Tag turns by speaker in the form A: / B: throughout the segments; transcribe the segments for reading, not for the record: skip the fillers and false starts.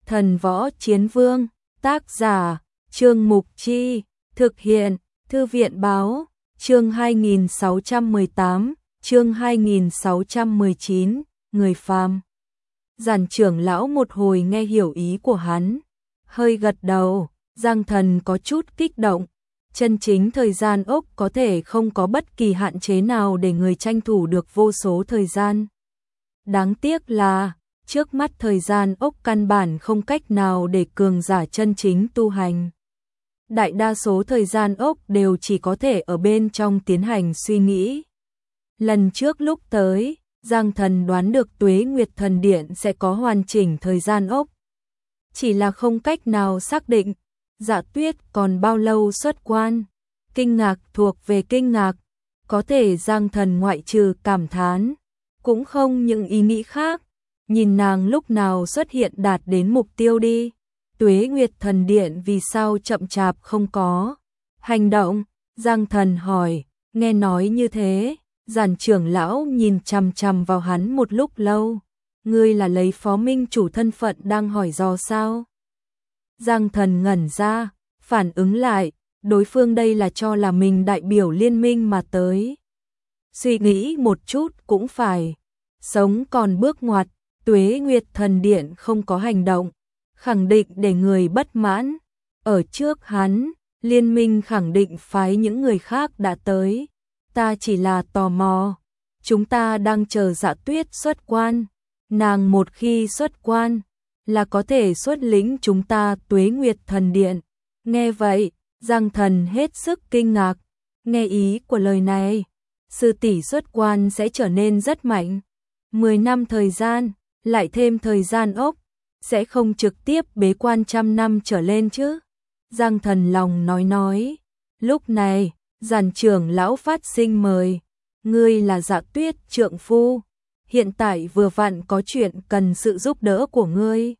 A: Thần Võ Chiến Vương, tác giả, Trương Mục Chi, thực hiện, Thư viện Báo, chương 2618, chương 2619, người phàm. Giản trưởng lão một hồi nghe hiểu ý của hắn, hơi gật đầu. Giang Thần có chút kích động. Chân chính thời gian ốc có thể không có bất kỳ hạn chế nào để người tranh thủ được vô số thời gian. Đáng tiếc là, trước mắt thời gian ốc căn bản không cách nào để cường giả chân chính tu hành. Đại đa số thời gian ốc đều chỉ có thể ở bên trong tiến hành suy nghĩ. Lần trước lúc tới, Giang Thần đoán được Tuế Nguyệt Thần Điện sẽ có hoàn chỉnh thời gian ốc. Chỉ là không cách nào xác định, Dạ Tuyết còn bao lâu xuất quan. Kinh ngạc thuộc về kinh ngạc, có thể Giang Thần ngoại trừ cảm thán, cũng không những ý nghĩ khác. Nhìn nàng lúc nào xuất hiện đạt đến mục tiêu đi. Tuế Nguyệt Thần Điện vì sao chậm chạp không có hành động? Giang Thần hỏi. Nghe nói như thế, Giản trưởng lão nhìn chằm chằm vào hắn một lúc lâu. Ngươi là lấy Phó Minh chủ thân phận đang hỏi dò sao? Giang Thần ngẩn ra, phản ứng lại, đối phương đây là cho là mình đại biểu liên minh mà tới. Suy nghĩ một chút cũng phải, sống còn bước ngoặt, Tuế Nguyệt Thần Điện không có hành động, khẳng định để người bất mãn. Ở trước hắn, liên minh khẳng định phái những người khác đã tới. Ta chỉ là tò mò, chúng ta đang chờ Dạ Tuyết xuất quan. Nàng một khi xuất quan, là có thể xuất lĩnh chúng ta Tuế Nguyệt Thần Điện. Nghe vậy, Giang Thần hết sức kinh ngạc. Nghe ý của lời này, sư tỷ xuất quan sẽ trở nên rất mạnh. 10 năm thời gian, lại thêm thời gian ốc, sẽ không trực tiếp bế quan 100 năm trở lên chứ? Giang Thần lòng nói. Lúc này, Giản trưởng lão phát sinh mời. Ngươi là Dạ Tuyết trượng phu. Hiện tại vừa vặn có chuyện cần sự giúp đỡ của ngươi.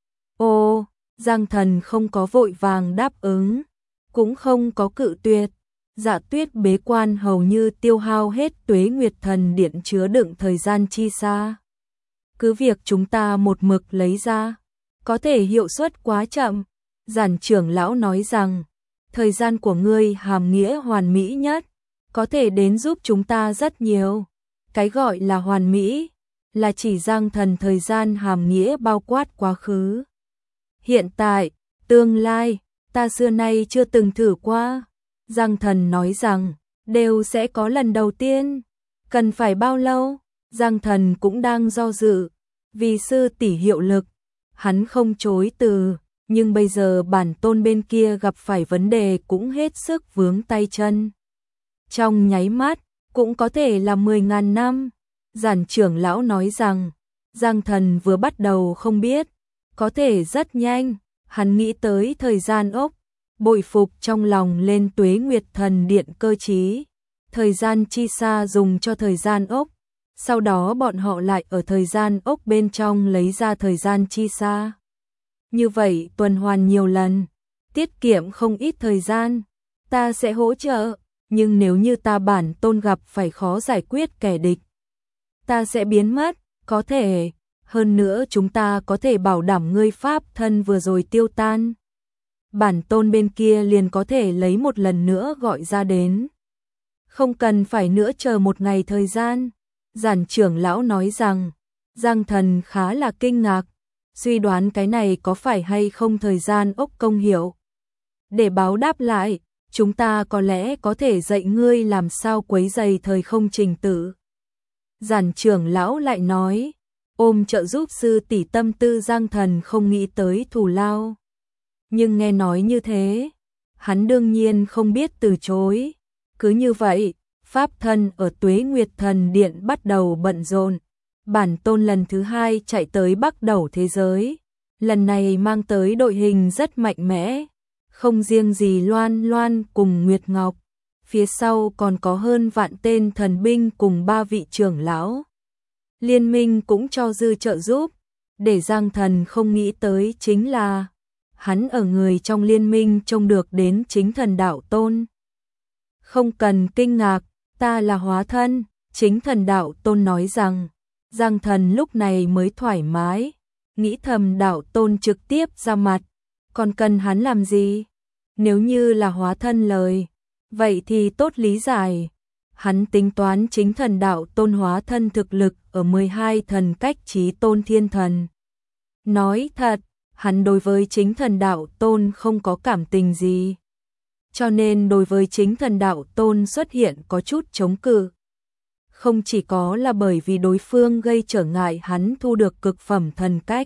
A: Ồ, Giang Thần không có vội vàng đáp ứng, cũng không có cự tuyệt. Dạ Tuyết bế quan hầu như tiêu hao hết Tuế Nguyệt Thần Điện chứa đựng thời gian chi xa. Cứ việc chúng ta một mực lấy ra, có thể hiệu suất quá chậm. Giản trưởng lão nói rằng, thời gian của ngươi hàm nghĩa hoàn mỹ nhất, có thể đến giúp chúng ta rất nhiều. Cái gọi là hoàn mỹ, là chỉ Giang Thần thời gian hàm nghĩa bao quát quá khứ, hiện tại, tương lai, ta xưa nay chưa từng thử qua. Giang Thần nói rằng, đều sẽ có lần đầu tiên. Cần phải bao lâu? Giang Thần cũng đang do dự, vì sư tỷ hiệu lực, hắn không chối từ, nhưng bây giờ bản tôn bên kia gặp phải vấn đề cũng hết sức vướng tay chân. Trong nháy mắt, cũng có thể là 10.000 năm. Giản trưởng lão nói rằng, Giang Thần vừa bắt đầu không biết, có thể rất nhanh, hắn nghĩ tới thời gian ốc, bội phục trong lòng lên Tuế Nguyệt Thần Điện cơ trí. Thời gian chi xa dùng cho thời gian ốc, sau đó bọn họ lại ở thời gian ốc bên trong lấy ra thời gian chi xa. Như vậy tuần hoàn nhiều lần, tiết kiệm không ít thời gian. Ta sẽ hỗ trợ, nhưng nếu như ta bản tôn gặp phải khó giải quyết kẻ địch, ta sẽ biến mất, có thể. Hơn nữa chúng ta có thể bảo đảm ngươi pháp thân vừa rồi tiêu tan, bản tôn bên kia liền có thể lấy một lần nữa gọi ra đến. Không cần phải nữa chờ một ngày thời gian. Giản trưởng lão nói rằng, Giang Thần khá là kinh ngạc, suy đoán cái này có phải hay không thời gian ốc công hiệu. Để báo đáp lại, chúng ta có lẽ có thể dạy ngươi làm sao quấy rầy thời không trình tự. Giản trưởng lão lại nói, ôm trợ giúp sư tỷ tâm tư. Giang Thần không nghĩ tới thù lao, nhưng nghe nói như thế, hắn đương nhiên không biết từ chối. Cứ như vậy, pháp thân ở Tuế Nguyệt Thần Điện bắt đầu bận rộn. Bản tôn lần thứ 2 chạy tới Bắc Đẩu thế giới, lần này mang tới đội hình rất mạnh mẽ, không riêng gì Loan Loan cùng Nguyệt Ngọc, phía sau còn có hơn vạn tên thần binh cùng 3 vị trưởng lão. Liên minh cũng cho dư trợ giúp. Để Giang Thần không nghĩ tới chính là, hắn ở người trong liên minh trông được đến chính thần đạo tôn. Không cần kinh ngạc, ta là hóa thân. Chính thần đạo tôn nói rằng, Giang Thần lúc này mới thoải mái, nghĩ thầm đạo tôn trực tiếp ra mặt, còn cần hắn làm gì? Nếu như là hóa thân lời, vậy thì tốt lý giải. Hắn tính toán chính thần đạo tôn hóa thân thực lực ở 12 thần cách chí tôn thiên thần. Nói thật, hắn đối với chính thần đạo tôn không có cảm tình gì. Cho nên đối với chính thần đạo tôn xuất hiện có chút chống cự. Không chỉ có là bởi vì đối phương gây trở ngại hắn thu được cực phẩm thần cách,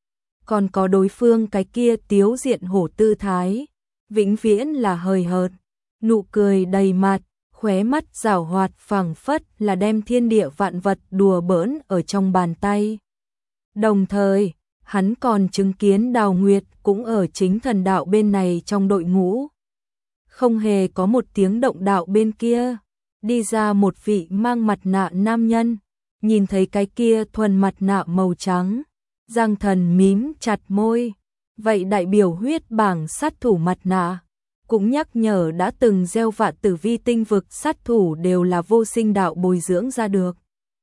A: còn có đối phương cái kia tiếu diện hổ tư thái, vĩnh viễn là hời hợt, nụ cười đầy mặt, khóe mắt giảo hoạt phảng phất là đem thiên địa vạn vật đùa bỡn ở trong bàn tay. Đồng thời, hắn còn chứng kiến Đào Nguyệt cũng ở chính thần đạo bên này trong đội ngũ. Không hề có một tiếng động đạo bên kia, đi ra một vị mang mặt nạ nam nhân, nhìn thấy cái kia thuần mặt nạ màu trắng, Giang Thần mím chặt môi, vậy đại biểu huyết bảng sát thủ mặt nạ, cũng nhắc nhở đã từng gieo vạ tử vi tinh vực sát thủ đều là vô sinh đạo bồi dưỡng ra được.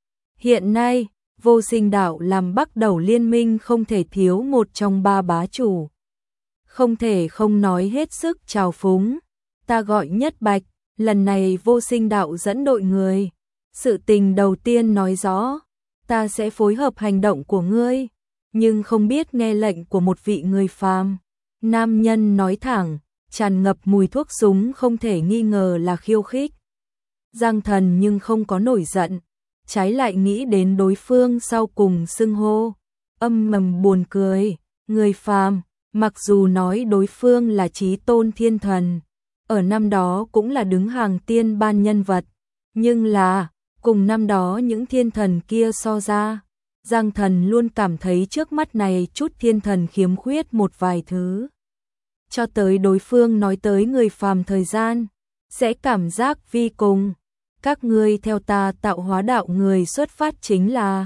A: Hiện nay, vô sinh đạo làm bắt đầu liên minh không thể thiếu một trong ba bá chủ. Không thể không nói hết sức trào phúng, ta gọi Nhất Bạch, lần này vô sinh đạo dẫn đội người. Sự tình đầu tiên nói rõ, ta sẽ phối hợp hành động của ngươi, nhưng không biết nghe lệnh của một vị người phàm. Nam nhân nói thẳng, tràn ngập mùi thuốc súng không thể nghi ngờ là khiêu khích. Giang Thần nhưng không có nổi giận, trái lại nghĩ đến đối phương sau cùng xưng hô, âm mầm buồn cười, người phàm, mặc dù nói đối phương là chí tôn thiên thần, ở năm đó cũng là đứng hàng tiên ban nhân vật, nhưng là, cùng năm đó những thiên thần kia so ra, Giang Thần luôn cảm thấy trước mắt này chút thiên thần khiếm khuyết một vài thứ. Cho tới đối phương nói tới người phàm thời gian, sẽ cảm giác vi cùng. Các ngươi theo ta tạo hóa đạo người xuất phát chính là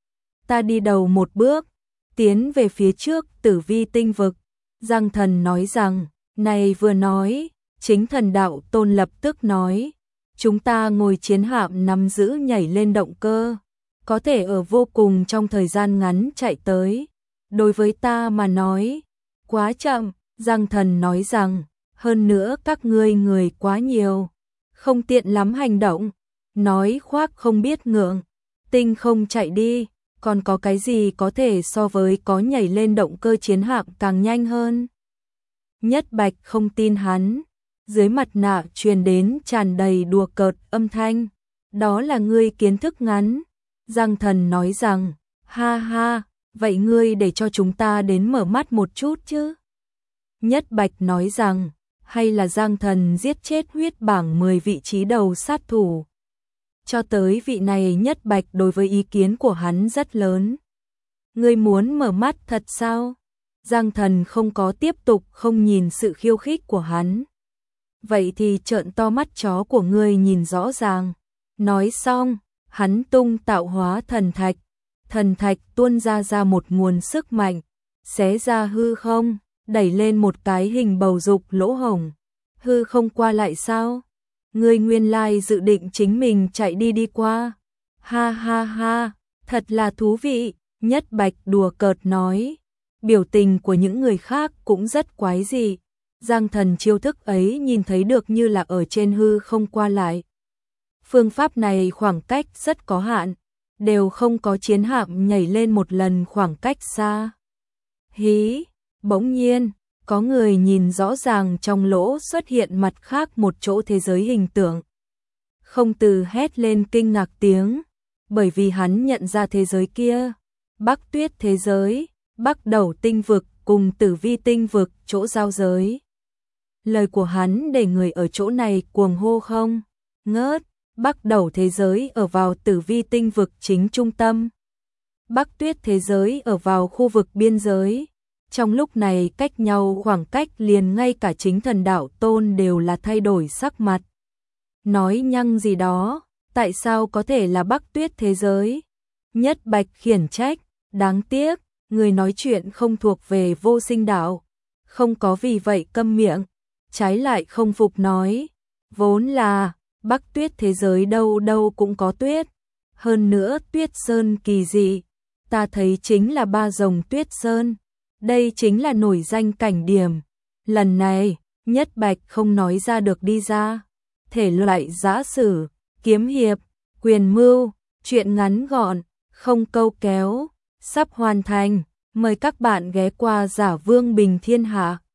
A: ta đi đầu một bước, tiến về phía trước tử vi tinh vực. Giang Thần nói rằng, này vừa nói, chính thần đạo tôn lập tức nói, chúng ta ngồi chiến hạm nắm giữ nhảy lên động cơ, có thể ở vô cùng trong thời gian ngắn chạy tới. Đối với ta mà nói, quá chậm. Giang Thần nói rằng, hơn nữa các ngươi người quá nhiều, không tiện lắm hành động, nói khoác không biết ngượng, tinh không chạy đi, còn có cái gì có thể so với có nhảy lên động cơ chiến hạm càng nhanh hơn. Nhất Bạch không tin hắn, dưới mặt nạ truyền đến tràn đầy đùa cợt âm thanh, đó là ngươi kiến thức ngắn. Giang Thần nói rằng, ha ha, vậy ngươi để cho chúng ta đến mở mắt một chút chứ. Nhất Bạch nói rằng, hay là Giang Thần giết chết huyết bảng 10 vị trí đầu sát thủ. Cho tới vị này Nhất Bạch đối với ý kiến của hắn rất lớn. Ngươi muốn mở mắt thật sao? Giang Thần không có tiếp tục không nhìn sự khiêu khích của hắn. Vậy thì trợn to mắt chó của ngươi nhìn rõ ràng. Nói xong, hắn tung tạo hóa thần thạch tuôn ra một nguồn sức mạnh, xé ra hư không, đẩy lên một cái hình bầu dục lỗ hổng. Hư không qua lại sao? Ngươi nguyên lai dự định chính mình chạy đi qua. Ha ha ha, thật là thú vị, Nhất Bạch đùa cợt nói. Biểu tình của những người khác cũng rất quái dị. Giang Thần chiêu thức ấy nhìn thấy được như là ở trên hư không qua lại. Phương pháp này khoảng cách rất có hạn, đều không có chiến hạm nhảy lên một lần khoảng cách xa. Hí, bỗng nhiên, có người nhìn rõ ràng trong lỗ xuất hiện mặt khác một chỗ thế giới hình tượng. Không từ hét lên kinh ngạc tiếng, bởi vì hắn nhận ra thế giới kia, Bắc Tuyết thế giới, Bắc Đầu tinh vực cùng Tử Vi tinh vực chỗ giao giới. Lời của hắn để người ở chỗ này cuồng hô không ngớt. Bắc Đầu thế giới ở vào Tử Vi tinh vực chính trung tâm, Bắc Tuyết thế giới ở vào khu vực biên giới. Trong lúc này cách nhau khoảng cách liền ngay cả chính thần đạo tôn đều là thay đổi sắc mặt. Nói nhăng gì đó, tại sao có thể là Bắc Tuyết thế giới? Nhất Bạch khiển trách, đáng tiếc, người nói chuyện không thuộc về vô sinh đạo, không có vì vậy câm miệng, trái lại không phục nói, vốn là Bắc Tuyết thế giới đâu đâu cũng có tuyết, hơn nữa tuyết sơn kỳ dị, ta thấy chính là ba rồng Tuyết Sơn. Đây chính là nổi danh cảnh điểm. Lần này, Nhất Bạch không nói ra được đi ra. Thể loại giã sử, kiếm hiệp, quyền mưu, truyện ngắn gọn, không câu kéo, sắp hoàn thành. Mời các bạn ghé qua Giả Vương Bình Thiên Hạ.